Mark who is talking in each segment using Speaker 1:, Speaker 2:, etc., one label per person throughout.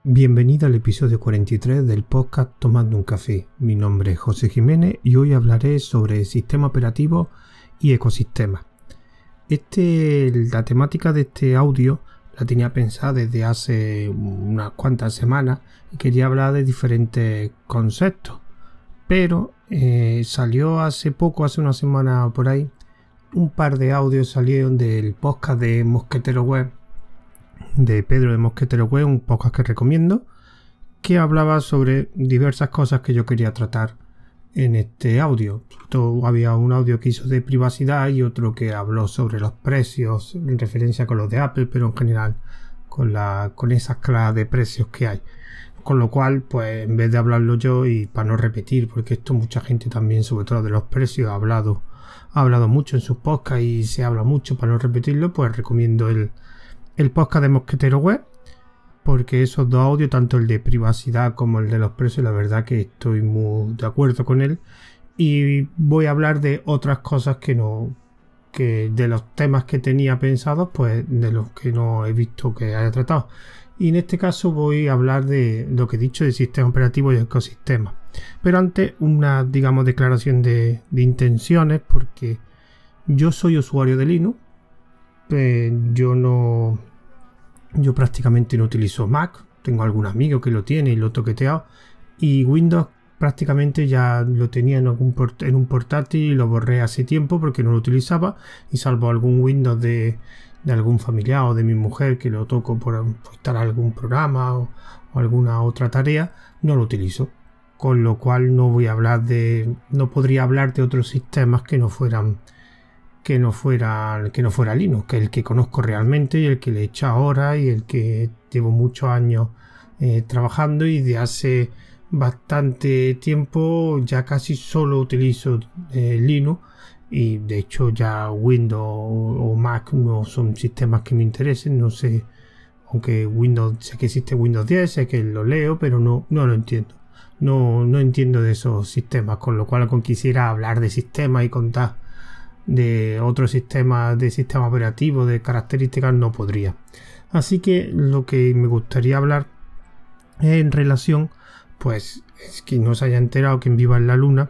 Speaker 1: Bienvenido al episodio 43 del podcast Tomando un Café. Mi nombre es José Jiménez y hoy hablaré sobre sistema operativo y ecosistemas. La temática de este audio la tenía pensada desde hace unas cuantas semanas y quería hablar de diferentes conceptos. Pero salió hace poco, hace una semana por ahí, un par de audios salieron del podcast de Mosquetero Web, de Pedro de Mosquetero Web, un podcast que recomiendo, que hablaba sobre diversas cosas que yo quería tratar en este audio. Había un audio que hizo de privacidad y otro que habló sobre los precios en referencia con los de Apple, pero en general con esas clases de precios que hay. Con lo cual, pues en vez de hablarlo yo, y para no repetir, porque esto mucha gente también, sobre todo de los precios, ha hablado mucho en sus podcasts y se habla mucho, para no repetirlo, pues recomiendo el podcast de Mosquetero Web, porque esos dos audios, tanto el de privacidad como el de los precios, la verdad que estoy muy de acuerdo con él. Y voy a hablar de otras cosas que de los temas que tenía pensados, pues de los que no he visto que haya tratado. Y en este caso voy a hablar de lo que he dicho de sistema operativo y ecosistemas. Pero antes, una, declaración de intenciones, porque yo soy usuario de Linux. Yo prácticamente no utilizo Mac. Tengo algún amigo que lo tiene y lo he toqueteado. Y Windows prácticamente ya lo tenía en un portátil y lo borré hace tiempo porque no lo utilizaba. Y salvo algún Windows de algún familiar o de mi mujer que lo toco por instalar algún programa o alguna otra tarea, no lo utilizo. Con lo cual no podría hablar de otros sistemas que no fuera Linux, que es el que conozco realmente y el que le he echado horas y el que llevo muchos años trabajando, y de hace bastante tiempo ya casi solo utilizo Linux, y de hecho ya Windows o Mac no son sistemas que me interesen. No sé, aunque sé que existe Windows 10, sé que lo leo, pero no lo entiendo. No entiendo de esos sistemas, con lo cual quisiera hablar de sistemas y contar de otros sistemas, de sistema operativo, de características, no podría. Así que lo que me gustaría hablar es en relación, pues, es que no se haya enterado, quien viva en la luna,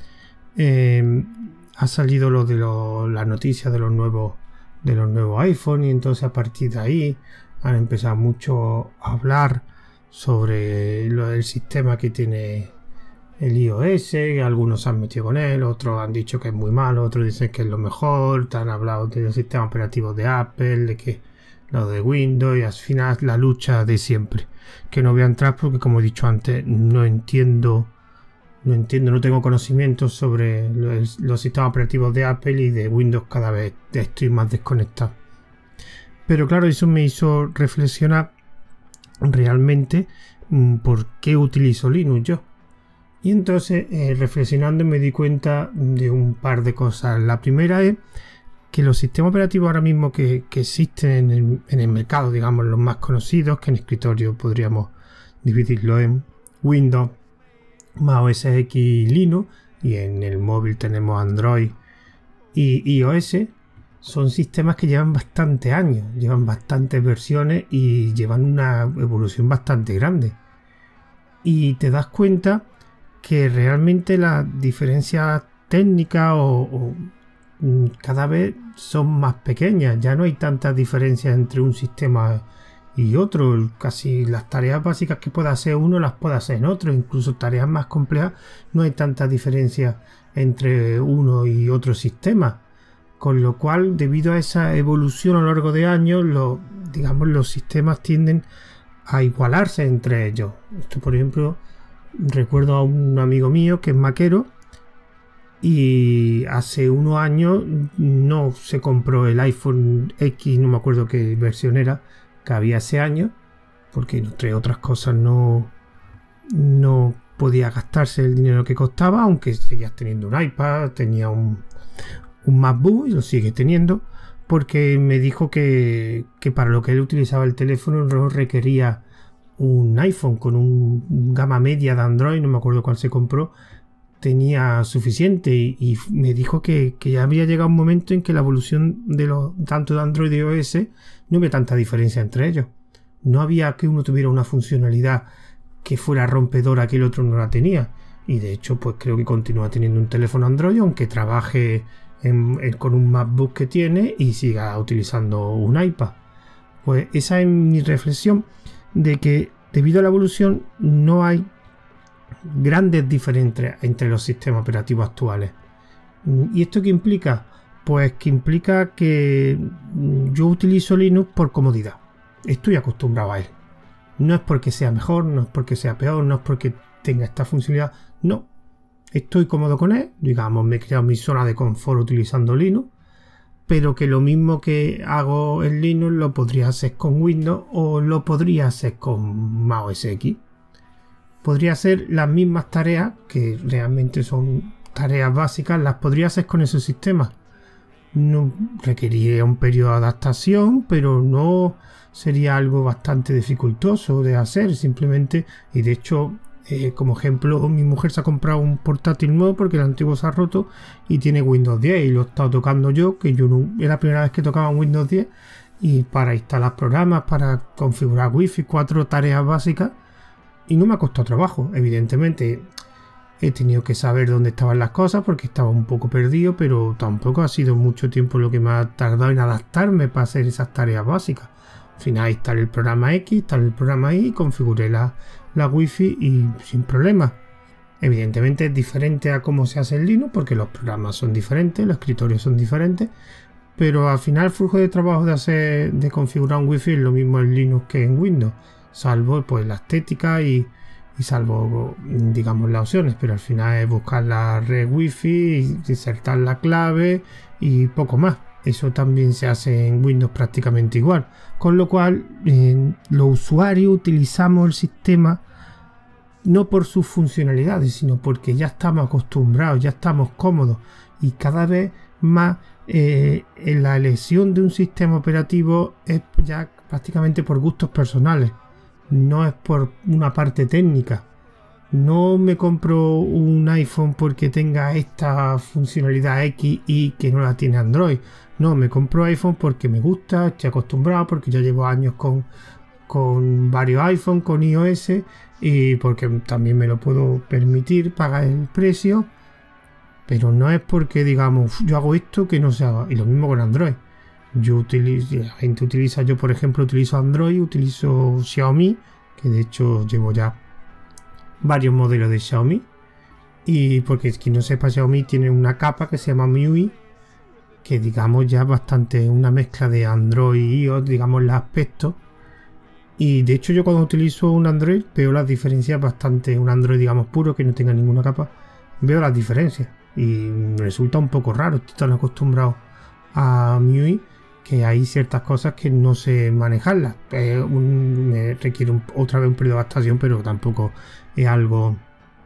Speaker 1: ha salido las noticias de los nuevos iPhone, y entonces a partir de ahí han empezado mucho a hablar sobre el sistema que tiene el iOS, que algunos se han metido con él, otros han dicho que es muy malo, otros dicen que es lo mejor, te han hablado de los sistemas operativos de Apple, de que lo de Windows, y al final la lucha de siempre, que no voy a entrar porque, como he dicho antes, no tengo conocimiento sobre los sistemas operativos de Apple, y de Windows cada vez estoy más desconectado. Pero claro, eso me hizo reflexionar realmente por qué utilizo Linux yo. Y entonces, reflexionando, me di cuenta de un par de cosas. La primera es que los sistemas operativos ahora mismo que existen en el mercado, digamos los más conocidos, que en escritorio podríamos dividirlo en Windows, Mac OS X y Linux, y en el móvil tenemos Android y iOS, son sistemas que llevan bastantes años, llevan bastantes versiones y llevan una evolución bastante grande. Y te das cuenta que realmente las diferencias técnicas cada vez son más pequeñas. Ya no hay tantas diferencias entre un sistema y otro. Casi las tareas básicas que pueda hacer uno las puede hacer en otro. Incluso tareas más complejas, no hay tantas diferencias entre uno y otro sistema. Con lo cual, debido a esa evolución a lo largo de años, los sistemas tienden a igualarse entre ellos. Esto, por ejemplo, recuerdo a un amigo mío que es maquero, y hace unos años no se compró el iPhone X, no me acuerdo qué versión era, que había ese año, porque entre otras cosas no podía gastarse el dinero que costaba, aunque seguías teniendo un iPad, tenía un MacBook y lo sigue teniendo, porque me dijo que para lo que él utilizaba el teléfono no requería un iPhone con un gama media de Android, no me acuerdo cuál se compró, tenía suficiente, y me dijo que ya había llegado un momento en que la evolución tanto de Android y iOS no había tanta diferencia entre ellos. No había que uno tuviera una funcionalidad que fuera rompedora que el otro no la tenía. Y de hecho, pues creo que continúa teniendo un teléfono Android, aunque trabaje con un MacBook que tiene y siga utilizando un iPad. Pues esa es mi reflexión, de que debido a la evolución no hay grandes diferencias entre los sistemas operativos actuales. ¿Y esto qué implica? Pues que implica que yo utilizo Linux por comodidad. Estoy acostumbrado a él. No es porque sea mejor, no es porque sea peor, no es porque tenga esta funcionalidad. No. Estoy cómodo con él. Digamos, me he creado mi zona de confort utilizando Linux. Pero que lo mismo que hago en Linux lo podría hacer con Windows o lo podría hacer con Mac OS X. Podría hacer las mismas tareas, que realmente son tareas básicas, las podría hacer con ese sistema. No requeriría un periodo de adaptación, pero no sería algo bastante dificultoso de hacer, simplemente. Y de hecho, como ejemplo, mi mujer se ha comprado un portátil nuevo porque el antiguo se ha roto y tiene Windows 10 y lo he estado tocando yo, que yo no, era la primera vez que tocaba un Windows 10, y para instalar programas, para configurar Wi-Fi, 4 tareas básicas, y no me ha costado trabajo. Evidentemente he tenido que saber dónde estaban las cosas porque estaba un poco perdido, pero tampoco ha sido mucho tiempo lo que me ha tardado en adaptarme para hacer esas tareas básicas. Al final instalé el programa X, instalé el programa Y, configuré la Wi-Fi y sin problema. Evidentemente es diferente a cómo se hace en Linux porque los programas son diferentes, los escritorios son diferentes, pero al final el flujo de trabajo de configurar un Wi-Fi es lo mismo en Linux que en Windows, salvo pues la estética y salvo, digamos, las opciones, pero al final es buscar la red Wi-Fi, insertar la clave y poco más. Eso también se hace en Windows prácticamente igual, con lo cual los usuarios utilizamos el sistema no por sus funcionalidades, sino porque ya estamos acostumbrados, ya estamos cómodos, y cada vez más en la elección de un sistema operativo es ya prácticamente por gustos personales. No es por una parte técnica. No me compro un iPhone porque tenga esta funcionalidad X y que no la tiene Android. No, me compro iPhone porque me gusta, estoy acostumbrado, porque ya llevo años con varios iPhones, con iOS, y porque también me lo puedo permitir pagar el precio. Pero no es porque digamos, yo hago esto que no se haga. Y lo mismo con Android. La gente utiliza, yo por ejemplo utilizo Android, utilizo Xiaomi, que de hecho llevo ya varios modelos de Xiaomi, y porque quien no sepa, Xiaomi tiene una capa que se llama MIUI, que digamos ya es bastante una mezcla de Android y iOS, digamos el aspecto, y de hecho yo cuando utilizo un Android veo las diferencias bastante, un Android digamos puro que no tenga ninguna capa, veo las diferencias y me resulta un poco raro, estoy tan acostumbrado a MIUI que hay ciertas cosas que no sé manejarlas. Me requiere otra vez un periodo de adaptación, pero tampoco es algo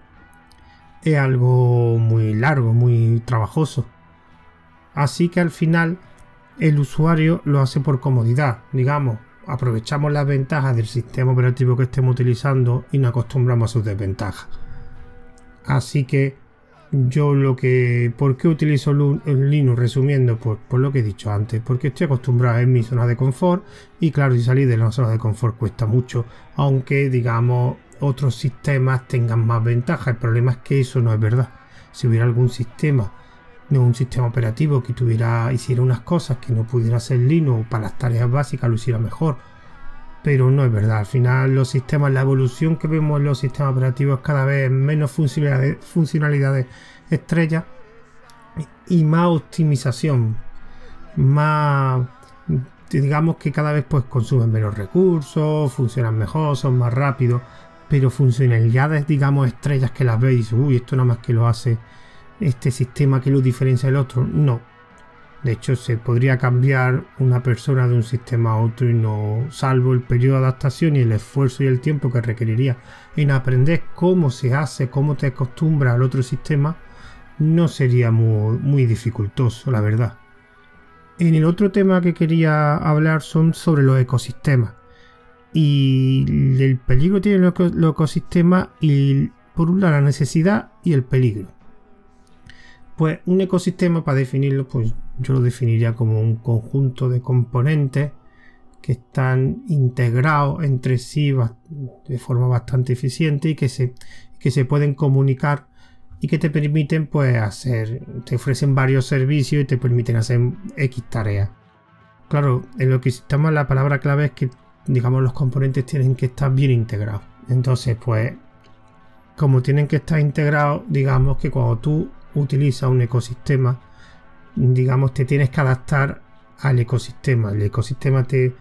Speaker 1: muy largo, muy trabajoso. Así que al final el usuario lo hace por comodidad. Digamos, aprovechamos las ventajas del sistema operativo que estemos utilizando y nos acostumbramos a sus desventajas. Así que ¿por qué utilizo el Linux? Resumiendo, pues por lo que he dicho antes, porque estoy acostumbrado en mi zona de confort, y claro, si salir de la zona de confort cuesta mucho, aunque digamos otros sistemas tengan más ventajas. El problema es que eso no es verdad. Si hubiera algún sistema, no un sistema operativo que hiciera unas cosas que no pudiera hacer Linux, o para las tareas básicas lo hiciera mejor, pero no es verdad. Al final los sistemas, la evolución que vemos en los sistemas operativos, cada vez menos funcionalidades estrellas y más optimización, más, digamos que cada vez pues consumen menos recursos, funcionan mejor, son más rápidos, pero funcionalidades digamos estrellas que las veis, uy, esto nada más que lo hace este sistema que lo diferencia del otro, no. De hecho, se podría cambiar una persona de un sistema a otro y no, salvo el periodo de adaptación y el esfuerzo y el tiempo que requeriría en aprender cómo se hace, cómo te acostumbras al otro sistema, no sería muy dificultoso, la verdad. En el otro tema que quería hablar son sobre los ecosistemas. Y el peligro que tienen los ecosistemas, y por un lado la necesidad y el peligro. Pues un ecosistema, para definirlo, pues yo lo definiría como un conjunto de componentes que están integrados entre sí de forma bastante eficiente y que se pueden comunicar y que te permiten pues te ofrecen varios servicios y te permiten hacer X tareas. Claro, en lo que estamos, la palabra clave es que, digamos, los componentes tienen que estar bien integrados. Entonces, pues, como tienen que estar integrados, digamos que cuando tú utilizas un ecosistema, digamos, te tienes que adaptar al ecosistema. El ecosistema te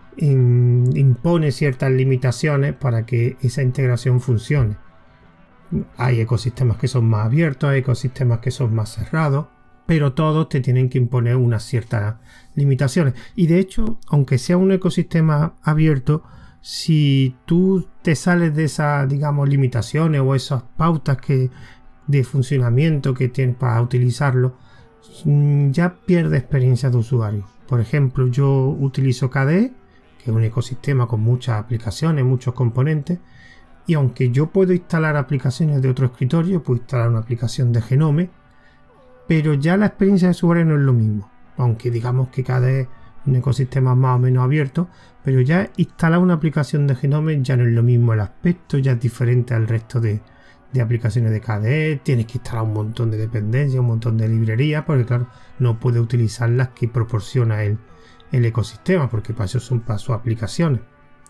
Speaker 1: impone ciertas limitaciones para que esa integración funcione. Hay ecosistemas que son más abiertos, hay ecosistemas que son más cerrados, pero todos te tienen que imponer unas ciertas limitaciones. Y de hecho, aunque sea un ecosistema abierto, si tú te sales de esas, digamos, limitaciones o esas pautas de funcionamiento que tienes para utilizarlo, ya pierde experiencia de usuario. Por ejemplo, yo utilizo KDE, que es un ecosistema con muchas aplicaciones, muchos componentes, y aunque yo puedo instalar aplicaciones de otro escritorio, puedo instalar una aplicación de Genome, pero ya la experiencia de usuario no es lo mismo. Aunque digamos que KDE es un ecosistema más o menos abierto, pero ya instalar una aplicación de Genome ya no es lo mismo el aspecto, ya es diferente al resto de aplicaciones de KDE. Tienes que instalar un montón de dependencias, un montón de librerías, porque claro, no puedes utilizar las que proporciona el ecosistema, porque para eso son para sus aplicaciones.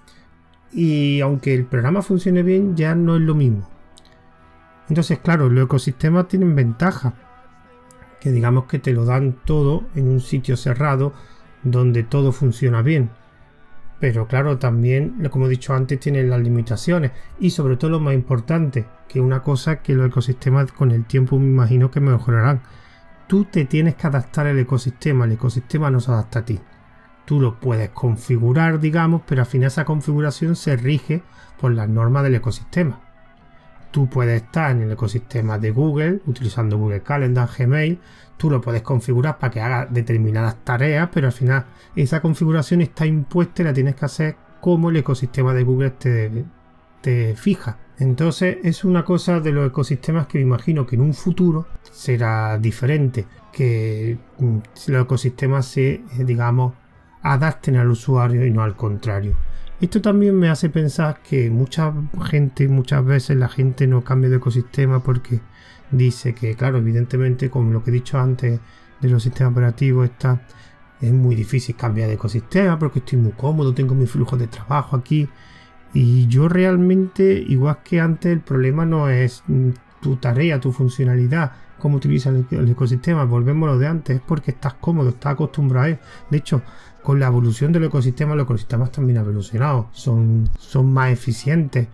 Speaker 1: Y aunque el programa funcione bien, ya no es lo mismo. Entonces, claro, los ecosistemas tienen ventaja, que digamos que te lo dan todo en un sitio cerrado donde todo funciona bien. Pero claro, también, como he dicho antes, tienen las limitaciones. Y sobre todo lo más importante, que una cosa que los ecosistemas con el tiempo me imagino que mejorarán. Tú te tienes que adaptar al ecosistema, el ecosistema no se adapta a ti. Tú lo puedes configurar, digamos, pero al final esa configuración se rige por las normas del ecosistema. Tú puedes estar en el ecosistema de Google, utilizando Google Calendar, Gmail. Tú lo puedes configurar para que haga determinadas tareas, pero al final esa configuración está impuesta y la tienes que hacer como el ecosistema de Google te fija. Entonces es una cosa de los ecosistemas que me imagino que en un futuro será diferente, que los ecosistemas se, digamos, adapten al usuario y no al contrario. Esto también me hace pensar que muchas veces la gente no cambia de ecosistema porque dice que, claro, evidentemente, como lo que he dicho antes de los sistemas operativos, es muy difícil cambiar de ecosistema porque estoy muy cómodo, tengo mi flujo de trabajo aquí. Y yo realmente, igual que antes, el problema no es tu tarea, tu funcionalidad, cómo utilizas el ecosistema, volvemos a lo de antes, es porque estás cómodo, estás acostumbrado a él. De hecho, con la evolución del ecosistema, los ecosistemas también han evolucionado, son más eficientes,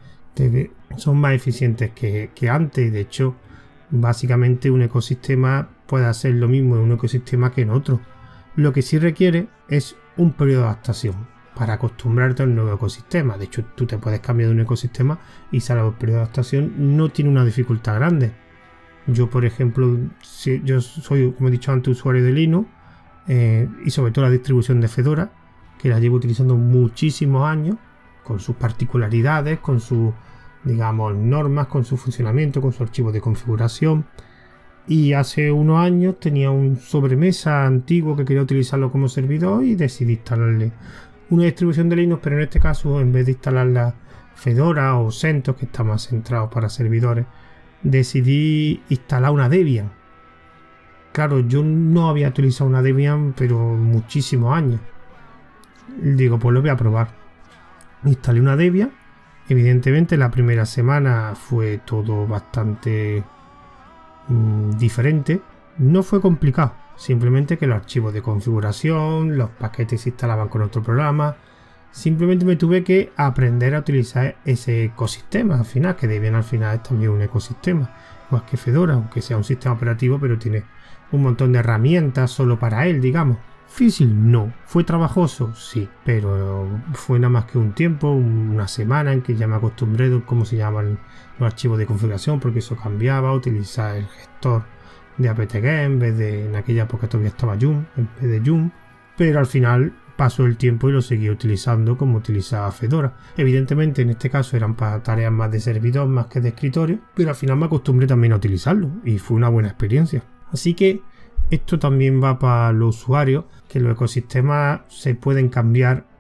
Speaker 1: que antes. De hecho, básicamente un ecosistema puede hacer lo mismo en un ecosistema que en otro. Lo que sí requiere es un periodo de adaptación para acostumbrarte al nuevo ecosistema. De hecho, tú te puedes cambiar de un ecosistema y salvo el periodo de adaptación no tiene una dificultad grande. Yo, por ejemplo, yo soy, como he dicho antes, usuario de Linux, y sobre todo la distribución de Fedora, que la llevo utilizando muchísimos años, con sus particularidades, con sus, digamos, normas, con su funcionamiento, con su archivo de configuración. Y hace unos años tenía un sobremesa antiguo que quería utilizarlo como servidor y decidí instalarle una distribución de Linux, pero en este caso, en vez de instalar la Fedora o CentOS, que está más centrado para servidores, decidí instalar una Debian. Claro, yo no había utilizado una Debian pero muchísimos años. Digo, pues lo voy a probar. Instalé una Debian. Evidentemente la primera semana fue todo bastante diferente. No fue complicado, simplemente que los archivos de configuración, los paquetes se instalaban con otro programa. Simplemente me tuve que aprender a utilizar ese ecosistema al final, que Debian al final es también un ecosistema, más que Fedora, aunque sea un sistema operativo, pero tiene un montón de herramientas solo para él, digamos. Difícil, no. ¿Fue trabajoso? Sí, pero fue nada más que un tiempo, una semana en que ya me acostumbré de cómo se llaman los archivos de configuración, porque eso cambiaba, utilizar el gestor de apt-get en vez de, en aquella época todavía estaba Yum, en vez de Yum, pero al final pasó el tiempo y lo seguí utilizando como utilizaba Fedora. Evidentemente en este caso eran para tareas más de servidor más que de escritorio, pero al final me acostumbré también a utilizarlo y fue una buena experiencia. Así que esto también va para los usuarios, que los ecosistemas se pueden cambiar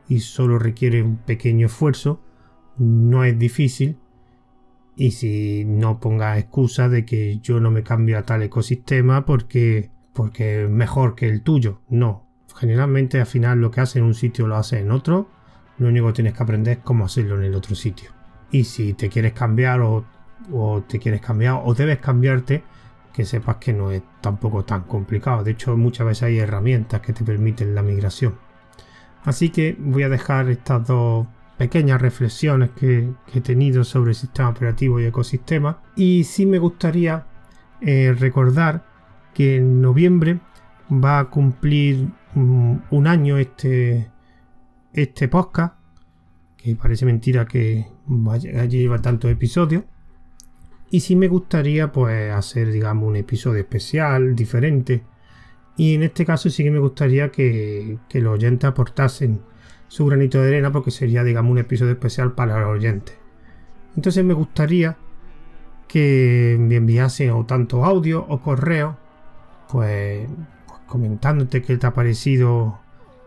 Speaker 1: y solo requiere un pequeño esfuerzo, no es difícil. Y si no pongas excusa de que yo no me cambio a tal ecosistema porque es mejor que el tuyo. No. Generalmente al final lo que haces en un sitio lo haces en otro. Lo único que tienes que aprender es cómo hacerlo en el otro sitio. Y si te quieres cambiar o te quieres cambiar o debes cambiarte, que sepas que no es tampoco tan complicado. De hecho, muchas veces hay herramientas que te permiten la migración. Así que voy a dejar estas dos pequeñas reflexiones que he tenido sobre el sistema operativo y ecosistema. Y sí me gustaría recordar que en noviembre va a cumplir un año este podcast, que parece mentira que lleva tantos episodios. Y sí me gustaría pues hacer, digamos, un episodio especial, diferente. Y en este caso sí que me gustaría que los oyentes aportasen su granito de arena, porque sería, digamos, un episodio especial para los oyentes. Entonces me gustaría que me enviasen o tanto audio o correo, pues comentándote qué te ha parecido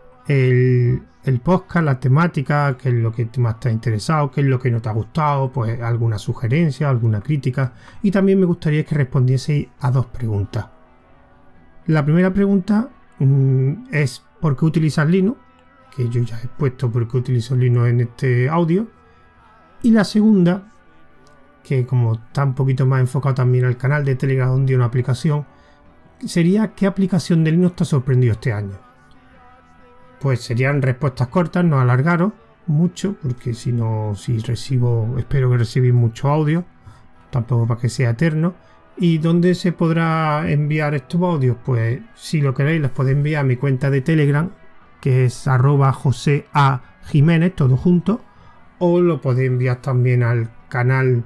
Speaker 1: el podcast, la temática, qué es lo que más te ha interesado, qué es lo que no te ha gustado, pues alguna sugerencia, alguna crítica. Y también me gustaría que respondieseis a dos preguntas. La primera pregunta es ¿por qué utilizas Linux? Que yo ya he puesto por qué utilizo Linux en este audio. Y la segunda, que como está un poquito más enfocado también al canal de Telegram donde hay una aplicación, sería ¿qué aplicación de Linux te ha sorprendido este año? Pues serían respuestas cortas, no alargaros mucho, porque si espero que recibís mucho audio, tampoco para que sea eterno. ¿Y dónde se podrá enviar estos audios? Pues si lo queréis, los podéis enviar a mi cuenta de Telegram, que es @JoseAJiménez, todo junto, o lo podéis enviar también al canal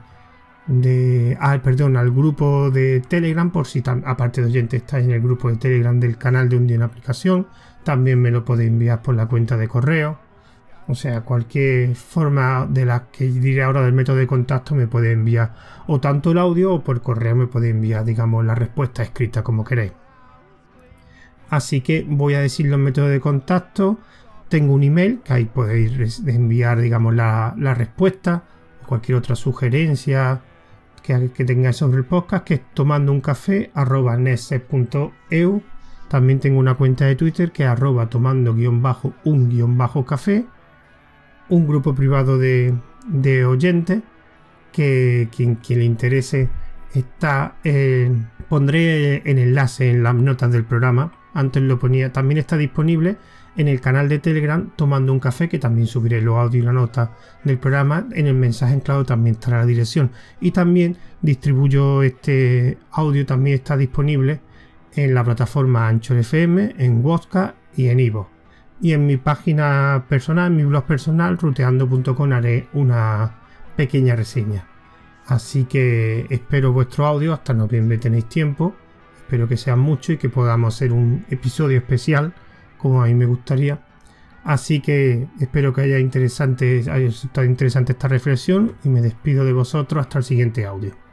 Speaker 1: al grupo de Telegram, por si aparte de oyentes estáis en el grupo de Telegram del canal de Un Día en Aplicación. También me lo podéis enviar por la cuenta de correo. O sea, cualquier forma de las que diré ahora del método de contacto me puede enviar o tanto el audio o por correo me puede enviar, digamos, la respuesta escrita como queréis. Así que voy a decir los métodos de contacto. Tengo un email que ahí podéis enviar, digamos, la respuesta o cualquier otra sugerencia que tengáis sobre el podcast, que es tomandouncafé@nextstep.eu. También tengo una cuenta de Twitter que es @tomando_un_café. Un grupo privado de oyentes que quien le interese pondré el enlace en las notas del programa. Antes lo ponía, también está disponible en el canal de Telegram Tomando un Café, que también subiré los audios y la nota del programa. En el mensaje anclado también estará la dirección, y también distribuyo este audio, también está disponible en la plataforma Anchor FM, en Wodka y en iVoox. Y en mi página personal, en mi blog personal, ruteando.com, haré una pequeña reseña. Así que espero vuestro audio. Hasta noviembre tenéis tiempo. Espero que sean muchos y que podamos hacer un episodio especial, como a mí me gustaría. Así que espero que haya resultado interesante esta reflexión y me despido de vosotros hasta el siguiente audio.